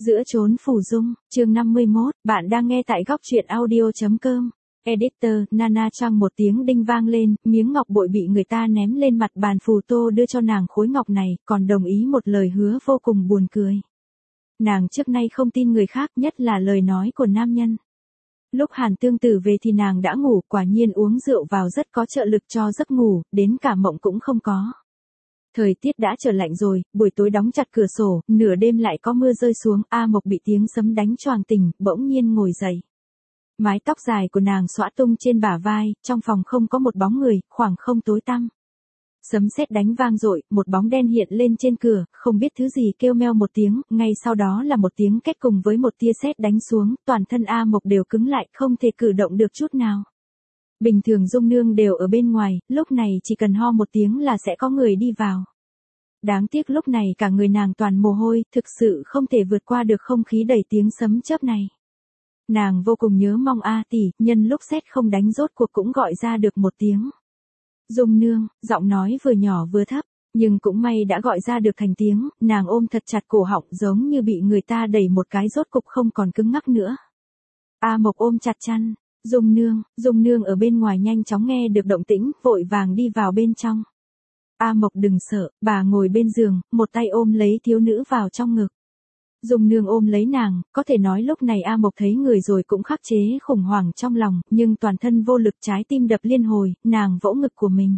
Giữa chốn phủ dung, chương 51, bạn đang nghe tại góc truyện audio.com. Editor, Nana Trang một tiếng đinh vang lên, miếng ngọc bội bị người ta ném lên mặt bàn. Phù Tô đưa cho nàng khối ngọc này, còn đồng ý một lời hứa vô cùng buồn cười. Nàng trước nay không tin người khác, nhất là lời nói của nam nhân. Lúc Hàn Tương Tử về thì nàng đã ngủ, quả nhiên uống rượu vào rất có trợ lực cho giấc ngủ, đến cả mộng cũng không có. Thời tiết đã trở lạnh rồi, buổi tối đóng chặt cửa sổ, nửa đêm lại có mưa rơi xuống, A Mộc bị tiếng sấm đánh choàng tỉnh, bỗng nhiên ngồi dậy. Mái tóc dài của nàng xõa tung trên bả vai, trong phòng không có một bóng người, khoảng không tối tăm. Sấm sét đánh vang dội, một bóng đen hiện lên trên cửa, không biết thứ gì kêu meo một tiếng, ngay sau đó là một tiếng két cùng với một tia sét đánh xuống, toàn thân A Mộc đều cứng lại, không thể cử động được chút nào. Bình thường Dung Nương đều ở bên ngoài, lúc này chỉ cần ho một tiếng là sẽ có người đi vào. Đáng tiếc lúc này cả người nàng toàn mồ hôi, thực sự không thể vượt qua được không khí đầy tiếng sấm chớp này. Nàng vô cùng nhớ mong A tỷ, nhân lúc sét không đánh rốt cuộc cũng gọi ra được một tiếng. Dung Nương, giọng nói vừa nhỏ vừa thấp, nhưng cũng may đã gọi ra được thành tiếng, nàng ôm thật chặt cổ họng giống như bị người ta đẩy một cái rốt cục không còn cứng ngắc nữa. A Mộc ôm chặt chăn. Dung Nương ở bên ngoài nhanh chóng nghe được động tĩnh, vội vàng đi vào bên trong. A Mộc đừng sợ, bà ngồi bên giường, một tay ôm lấy thiếu nữ vào trong ngực. Dung Nương ôm lấy nàng, có thể nói lúc này A Mộc thấy người rồi cũng khắc chế khủng hoảng trong lòng, nhưng toàn thân vô lực, trái tim đập liên hồi, nàng vỗ ngực của mình.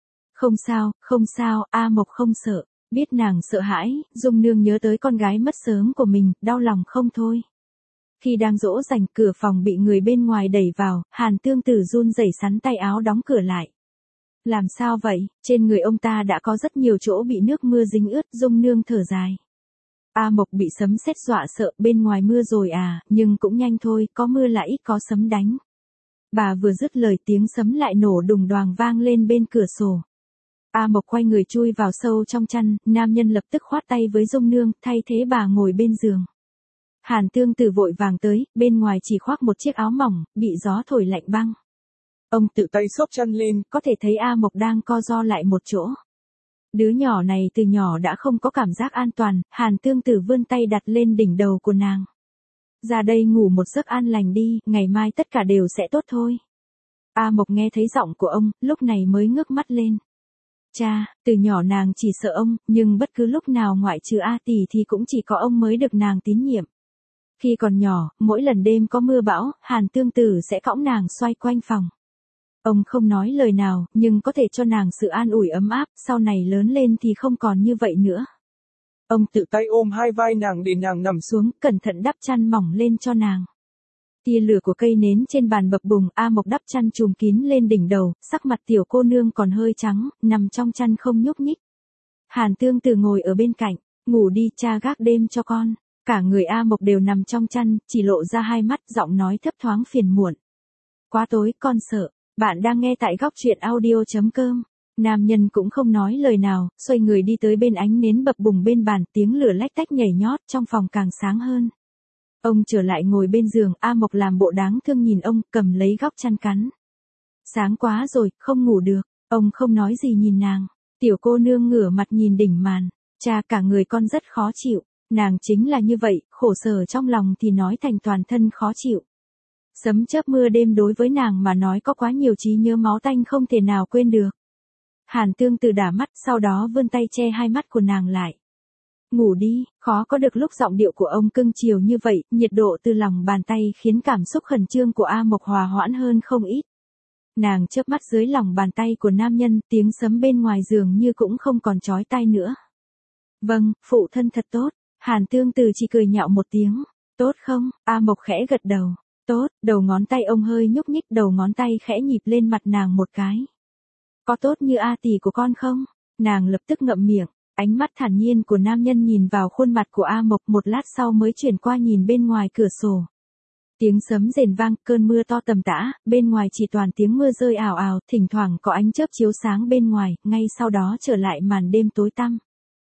Không sao, A Mộc không sợ. Biết nàng sợ hãi, Dung Nương nhớ tới con gái mất sớm của mình, đau lòng không thôi. Khi đang dỗ dành, cửa phòng bị người bên ngoài đẩy vào, Hàn Tương Tử run rẩy sắn tay áo đóng cửa lại. Làm sao vậy, trên người ông ta đã có rất nhiều chỗ bị nước mưa dính ướt. Dung Nương thở dài. A Mộc bị sấm sét dọa sợ, bên ngoài mưa rồi à, nhưng cũng nhanh thôi, có mưa là ít có sấm đánh. Bà vừa dứt lời tiếng sấm lại nổ đùng đoàng vang lên bên cửa sổ. A Mộc quay người chui vào sâu trong chăn, nam nhân lập tức khoát tay với Dung Nương, thay thế bà ngồi bên giường. Hàn Tương Tử vội vàng tới, bên ngoài chỉ khoác một chiếc áo mỏng, bị gió thổi lạnh băng. Ông tự tay xốc chăn lên, có thể thấy A Mộc đang co ro lại một chỗ. Đứa nhỏ này từ nhỏ đã không có cảm giác an toàn, Hàn Tương Tử vươn tay đặt lên đỉnh đầu của nàng. Ra đây ngủ một giấc an lành đi, ngày mai tất cả đều sẽ tốt thôi. A Mộc nghe thấy giọng của ông, lúc này mới ngước mắt lên. Cha, từ nhỏ nàng chỉ sợ ông, nhưng bất cứ lúc nào ngoại trừ A tỷ thì cũng chỉ có ông mới được nàng tín nhiệm. Khi còn nhỏ, mỗi lần đêm có mưa bão, Hàn Tương Tử sẽ cõng nàng xoay quanh phòng. Ông không nói lời nào, nhưng có thể cho nàng sự an ủi ấm áp, sau này lớn lên thì không còn như vậy nữa. Ông tự tay ôm hai vai nàng để nàng nằm xuống, cẩn thận đắp chăn mỏng lên cho nàng. Tia lửa của cây nến trên bàn bập bùng, A Mộc đắp chăn trùm kín lên đỉnh đầu, sắc mặt tiểu cô nương còn hơi trắng, nằm trong chăn không nhúc nhích. Hàn Tương Tử ngồi ở bên cạnh, ngủ đi, cha gác đêm cho con. Cả người A Mộc đều nằm trong chăn, chỉ lộ ra hai mắt, giọng nói thấp thoáng phiền muộn. Quá tối, con sợ. Bạn đang nghe tại góc truyện audio.com. Nam nhân cũng không nói lời nào, xoay người đi tới bên ánh nến bập bùng bên bàn, tiếng lửa lách tách nhảy nhót, trong phòng càng sáng hơn. Ông trở lại ngồi bên giường, A Mộc làm bộ đáng thương nhìn ông, cầm lấy góc chăn cắn. Sáng quá rồi, không ngủ được. Ông không nói gì nhìn nàng. Tiểu cô nương ngửa mặt nhìn đỉnh màn. Cha, cả người con rất khó chịu. Nàng chính là như vậy, khổ sở trong lòng thì nói thành toàn thân khó chịu. Sấm chớp mưa đêm đối với nàng mà nói có quá nhiều trí nhớ máu tanh không thể nào quên được. Hàn Tương Tử đả mắt, sau đó vươn tay che hai mắt của nàng lại. Ngủ đi, khó có được lúc giọng điệu của ông cưng chiều như vậy, nhiệt độ từ lòng bàn tay khiến cảm xúc khẩn trương của A Mộc hòa hoãn hơn không ít. Nàng chớp mắt dưới lòng bàn tay của nam nhân, tiếng sấm bên ngoài giường như cũng không còn chói tai nữa. Vâng, phụ thân thật tốt. Hàn Tương Tử chỉ cười nhạo một tiếng. Tốt không? A Mộc khẽ gật đầu. Tốt, đầu ngón tay ông hơi nhúc nhích, đầu ngón tay khẽ nhịp lên mặt nàng một cái. Có tốt như A tỷ của con không? Nàng lập tức ngậm miệng, ánh mắt thản nhiên của nam nhân nhìn vào khuôn mặt của A Mộc, một lát sau mới chuyển qua nhìn bên ngoài cửa sổ. Tiếng sấm rền vang, cơn mưa to tầm tã, bên ngoài chỉ toàn tiếng mưa rơi ào ào, thỉnh thoảng có ánh chớp chiếu sáng bên ngoài, ngay sau đó trở lại màn đêm tối tăm.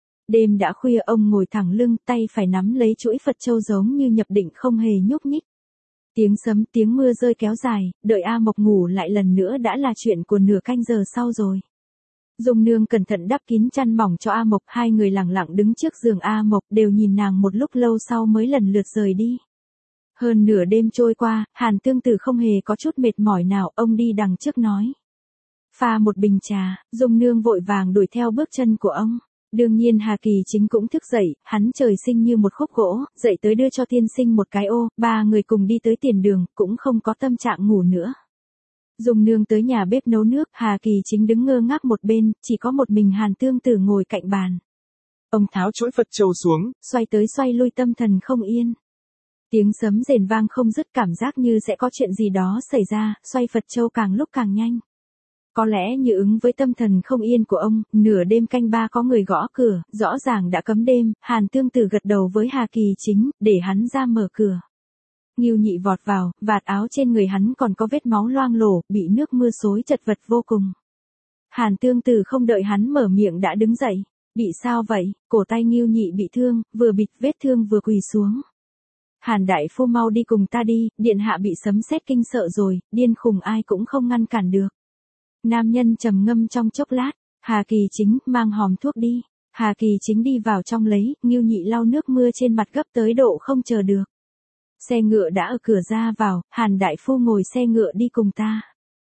Đêm đã khuya, ông ngồi thẳng lưng, tay phải nắm lấy chuỗi Phật châu giống như nhập định không hề nhúc nhích. Tiếng sấm, tiếng mưa rơi kéo dài, đợi A Mộc ngủ lại lần nữa đã là chuyện của nửa canh giờ sau rồi. Dung Nương cẩn thận đắp kín chăn mỏng cho A Mộc, hai người lặng lặng đứng trước giường A Mộc, đều nhìn nàng một lúc lâu sau mới lần lượt rời đi. Hơn nửa đêm trôi qua, Hàn Tương Tử không hề có chút mệt mỏi nào, ông đi đằng trước nói. Pha một bình trà, Dung Nương vội vàng đuổi theo bước chân của ông. Đương nhiên Hà Kỳ Chính cũng thức dậy, hắn trời sinh như một khúc gỗ, dậy tới đưa cho tiên sinh một cái ô, ba người cùng đi tới tiền đường, cũng không có tâm trạng ngủ nữa. Dung Nương tới nhà bếp nấu nước, Hà Kỳ Chính đứng ngơ ngác một bên, chỉ có một mình Hàn Tương Tử ngồi cạnh bàn. Ông tháo chuỗi Phật châu xuống, xoay tới xoay lui tâm thần không yên. Tiếng sấm rền vang không dứt, cảm giác như sẽ có chuyện gì đó xảy ra, xoay Phật châu càng lúc càng nhanh. Có lẽ như ứng với tâm thần không yên của ông, nửa đêm canh ba có người gõ cửa, rõ ràng đã cấm đêm, Hàn Tương Tử gật đầu với Hà Kỳ Chính, để hắn ra mở cửa. Ngưu Nhị vọt vào, vạt áo trên người hắn còn có vết máu loang lổ, bị nước mưa xối chật vật vô cùng. Hàn Tương Tử không đợi hắn mở miệng đã đứng dậy. Bị sao vậy? Cổ tay Ngưu Nhị bị thương, vừa bịt vết thương vừa quỳ xuống. Hàn đại phu mau đi cùng ta đi, điện hạ bị sấm sét kinh sợ rồi, điên khùng ai cũng không ngăn cản được. Nam nhân trầm ngâm trong chốc lát, Hà Kỳ Chính, mang hòm thuốc đi. Hà Kỳ Chính đi vào trong lấy, Ngưu Nhị lau nước mưa trên mặt gấp tới độ không chờ được. Xe ngựa đã ở cửa ra vào, Hàn đại phu ngồi xe ngựa đi cùng ta.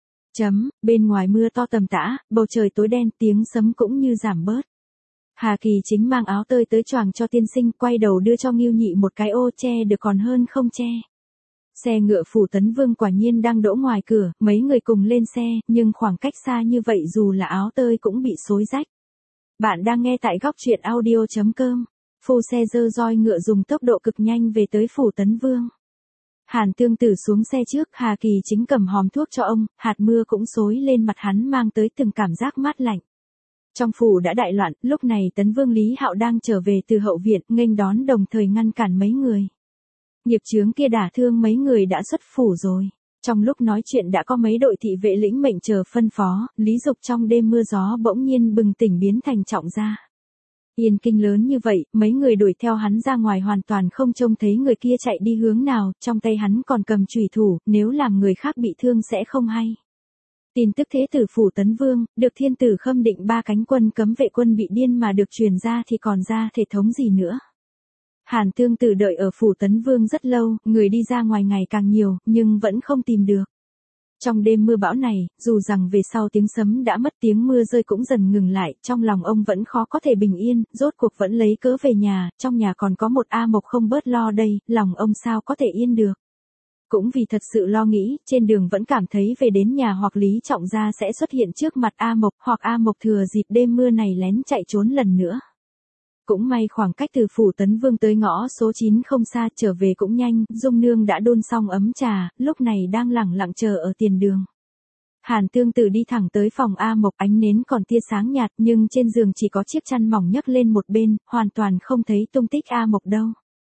Bên ngoài mưa to tầm tã, bầu trời tối đen, tiếng sấm cũng như giảm bớt. Hà Kỳ Chính mang áo tơi tới choàng cho tiên sinh, quay đầu đưa cho Ngưu Nhị một cái ô, che được còn hơn không che. Xe ngựa Phủ Tấn Vương quả nhiên đang đỗ ngoài cửa, mấy người cùng lên xe, nhưng khoảng cách xa như vậy dù là áo tơi cũng bị xối rách. Bạn đang nghe tại góc truyện audio.com. Phu xe dơ roi ngựa dùng tốc độ cực nhanh về tới Phủ Tấn Vương. Hàn Tương Tử xuống xe trước, Hà Kỳ Chính cầm hòm thuốc cho ông, hạt mưa cũng xối lên mặt hắn mang tới từng cảm giác mát lạnh. Trong phủ đã đại loạn, lúc này Tấn Vương Lý Hạo đang trở về từ hậu viện, nghênh đón đồng thời ngăn cản mấy người. Nghiệp chướng kia đả thương mấy người đã xuất phủ rồi. Trong lúc nói chuyện đã có mấy đội thị vệ lĩnh mệnh chờ phân phó, Lý Dục trong đêm mưa gió bỗng nhiên bừng tỉnh biến thành trọng gia. Yên kinh lớn như vậy, mấy người đuổi theo hắn ra ngoài hoàn toàn không trông thấy người kia chạy đi hướng nào, trong tay hắn còn cầm chùy thủ, nếu làm người khác bị thương sẽ không hay. Tin tức thế tử Phủ Tấn Vương, được thiên tử khâm định 3 cánh quân cấm vệ quân bị điên mà được truyền ra thì còn ra thể thống gì nữa. Hàn Tương Tử đợi ở Phủ Tấn Vương rất lâu, người đi ra ngoài ngày càng nhiều, nhưng vẫn không tìm được. Trong đêm mưa bão này, dù rằng về sau tiếng sấm đã mất, tiếng mưa rơi cũng dần ngừng lại, trong lòng ông vẫn khó có thể bình yên, rốt cuộc vẫn lấy cớ về nhà, trong nhà còn có một A Mộc không bớt lo đây, lòng ông sao có thể yên được. Cũng vì thật sự lo nghĩ, trên đường vẫn cảm thấy về đến nhà hoặc Lý Trọng Gia sẽ xuất hiện trước mặt A Mộc, hoặc A Mộc thừa dịp đêm mưa này lén chạy trốn lần nữa. Cũng may khoảng cách từ Phủ Tấn Vương tới ngõ số 9 không xa, trở về cũng nhanh, Dung Nương đã đun xong ấm trà, lúc này đang lẳng lặng chờ ở tiền đường. Hàn Tương Tử đi thẳng tới phòng A Mộc, ánh nến còn tia sáng nhạt nhưng trên giường chỉ có chiếc chăn mỏng nhấc lên một bên, hoàn toàn không thấy tung tích A Mộc đâu.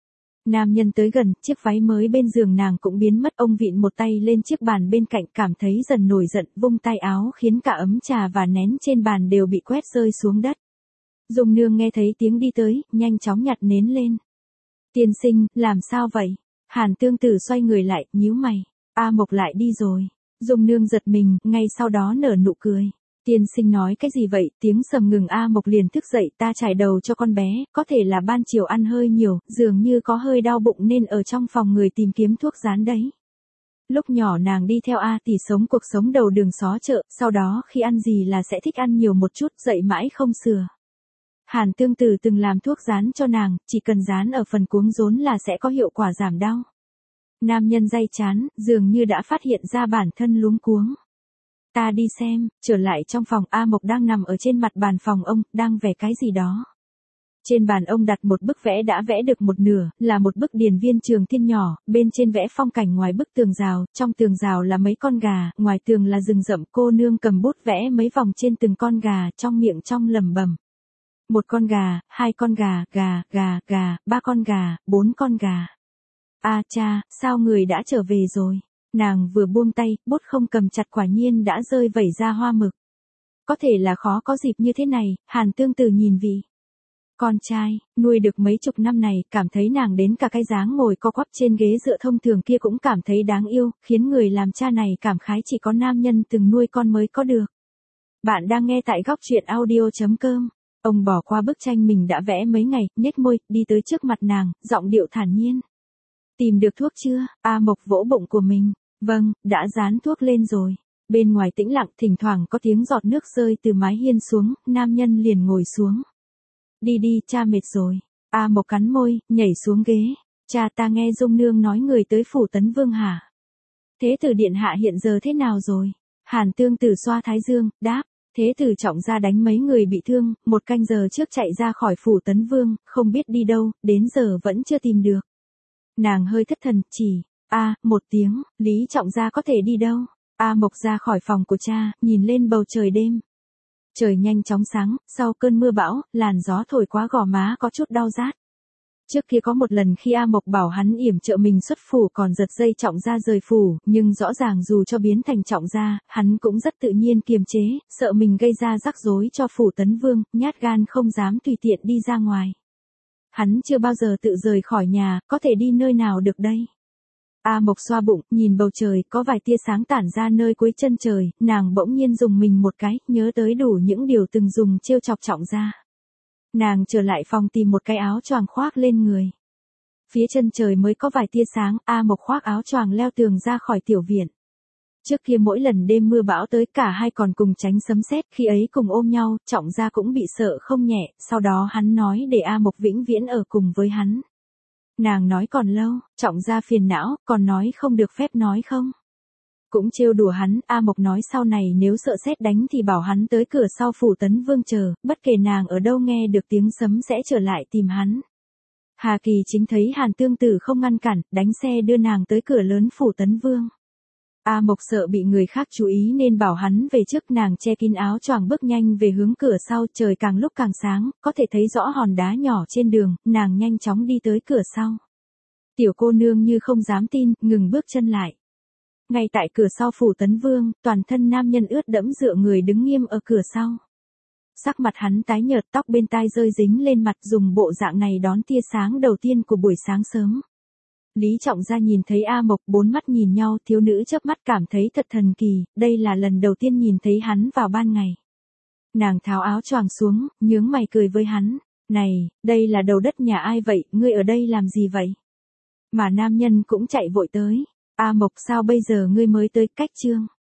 Nam nhân tới gần, chiếc váy mới bên giường nàng cũng biến mất, ông vịn một tay lên chiếc bàn bên cạnh cảm thấy dần nổi giận, vung tay áo khiến cả ấm trà và nén trên bàn đều bị quét rơi xuống đất. Dung Nương nghe thấy tiếng đi tới, nhanh chóng nhặt nến lên. Tiên sinh, làm sao vậy? Hàn Tương Tử xoay người lại, nhíu mày. A Mộc lại đi rồi. Dung Nương giật mình, ngay sau đó nở nụ cười. Tiên sinh nói cái gì vậy? Tiếng sầm ngừng, A Mộc liền thức dậy, ta trải đầu cho con bé, có thể là ban chiều ăn hơi nhiều, dường như có hơi đau bụng nên ở trong phòng người tìm kiếm thuốc rán đấy. Lúc nhỏ nàng đi theo A tỷ sống cuộc sống đầu đường xó chợ, sau đó khi ăn gì là sẽ thích ăn nhiều một chút, dậy mãi không sửa. Hàn Tương Tử từng làm thuốc rán cho nàng, chỉ cần rán ở phần cuống rốn là sẽ có hiệu quả giảm đau. Nam nhân day chán, dường như đã phát hiện ra bản thân luống cuống. Ta đi xem, trở lại trong phòng, A Mộc đang nằm ở trên mặt bàn phòng ông, đang vẽ cái gì đó. Trên bàn ông đặt một bức vẽ đã vẽ được một nửa, là một bức điền viên Trường Thiên nhỏ, bên trên vẽ phong cảnh ngoài bức tường rào, trong tường rào là mấy con gà, ngoài tường là rừng rậm, cô nương cầm bút vẽ mấy vòng trên từng con gà, trong miệng trong lẩm bẩm. 1 con gà, 2 con gà, gà, 3 con gà, 4 con gà. A cha, sao người đã trở về rồi? Nàng vừa buông tay, bút không cầm chặt quả nhiên đã rơi vẩy ra hoa mực. Có thể là khó có dịp như thế này, Hàn Tương Tử nhìn vị con trai, nuôi được mấy chục năm này, cảm thấy nàng đến cả cái dáng ngồi co quắp trên ghế dựa thông thường kia cũng cảm thấy đáng yêu, khiến người làm cha này cảm khái chỉ có nam nhân từng nuôi con mới có được. Bạn đang nghe tại góc truyện audio.com. Ông bỏ qua bức tranh mình đã vẽ mấy ngày, nhếch môi, đi tới trước mặt nàng, giọng điệu thản nhiên. Tìm được thuốc chưa? A Mộc vỗ bụng của mình. Vâng, đã dán thuốc lên rồi. Bên ngoài tĩnh lặng, thỉnh thoảng có tiếng giọt nước rơi từ mái hiên xuống, nam nhân liền ngồi xuống. Đi đi, cha mệt rồi. A Mộc cắn môi, nhảy xuống ghế. Cha, ta nghe Dung Nương nói người tới phủ Tấn Vương hả? Thế tử điện hạ hiện giờ thế nào rồi? Hàn Tương Tử xoa thái dương, đáp. Thế tử Trọng Gia đánh mấy người bị thương, 1 canh giờ trước chạy ra khỏi phủ Tấn Vương, không biết đi đâu, đến giờ vẫn chưa tìm được. Nàng hơi thất thần, chỉ, một tiếng, Lý Trọng Gia có thể đi đâu? A Mộc ra khỏi phòng của cha, nhìn lên bầu trời đêm. Trời nhanh chóng sáng, sau cơn mưa bão, làn gió thổi quá gò má có chút đau rát. Trước kia có một lần khi A Mộc bảo hắn yểm trợ mình xuất phủ còn giật dây Trọng Gia rời phủ, nhưng rõ ràng dù cho biến thành Trọng Gia, hắn cũng rất tự nhiên kiềm chế, sợ mình gây ra rắc rối cho phủ Tấn Vương, nhát gan không dám tùy tiện đi ra ngoài. Hắn chưa bao giờ tự rời khỏi nhà, có thể đi nơi nào được đây? A Mộc xoa bụng, nhìn bầu trời, có vài tia sáng tản ra nơi cuối chân trời, nàng bỗng nhiên dùng mình một cái, nhớ tới đủ những điều từng dùng trêu chọc Trọng Gia. Nàng trở lại phòng tìm một cái áo choàng khoác lên người. Phía chân trời mới có vài tia sáng, A Mộc khoác áo choàng leo tường ra khỏi tiểu viện. Trước kia mỗi lần đêm mưa bão tới cả hai còn cùng tránh sấm sét, khi ấy cùng ôm nhau, Trọng Gia cũng bị sợ không nhẹ, sau đó hắn nói để A Mộc vĩnh viễn ở cùng với hắn. Nàng nói còn lâu, Trọng Gia phiền não, còn nói không được phép nói không. Cũng trêu đùa hắn, A Mộc nói sau này nếu sợ sét đánh thì bảo hắn tới cửa sau phủ Tấn Vương chờ, bất kể nàng ở đâu nghe được tiếng sấm sẽ trở lại tìm hắn. Hà Kỳ Chính thấy Hàn Tương Tử không ngăn cản, đánh xe đưa nàng tới cửa lớn phủ Tấn Vương. A Mộc sợ bị người khác chú ý nên bảo hắn về trước, nàng che kín áo choàng bước nhanh về hướng cửa sau, trời càng lúc càng sáng, có thể thấy rõ hòn đá nhỏ trên đường, nàng nhanh chóng đi tới cửa sau. Tiểu cô nương như không dám tin, ngừng bước chân lại. Ngay tại cửa sau phủ Tấn Vương, toàn thân nam nhân ướt đẫm dựa người đứng nghiêm ở cửa sau. Sắc mặt hắn tái nhợt, tóc bên tai rơi dính lên mặt, dùng bộ dạng này đón tia sáng đầu tiên của buổi sáng sớm. Lý Trọng Gia nhìn thấy A Mộc, 4 mắt nhìn nhau, thiếu nữ chớp mắt cảm thấy thật thần kỳ, đây là lần đầu tiên nhìn thấy hắn vào ban ngày. Nàng tháo áo choàng xuống, nhướng mày cười với hắn, này, đây là đầu đất nhà ai vậy, ngươi ở đây làm gì vậy? Mà nam nhân cũng chạy vội tới, A Mộc sao bây giờ ngươi mới tới, cách chương.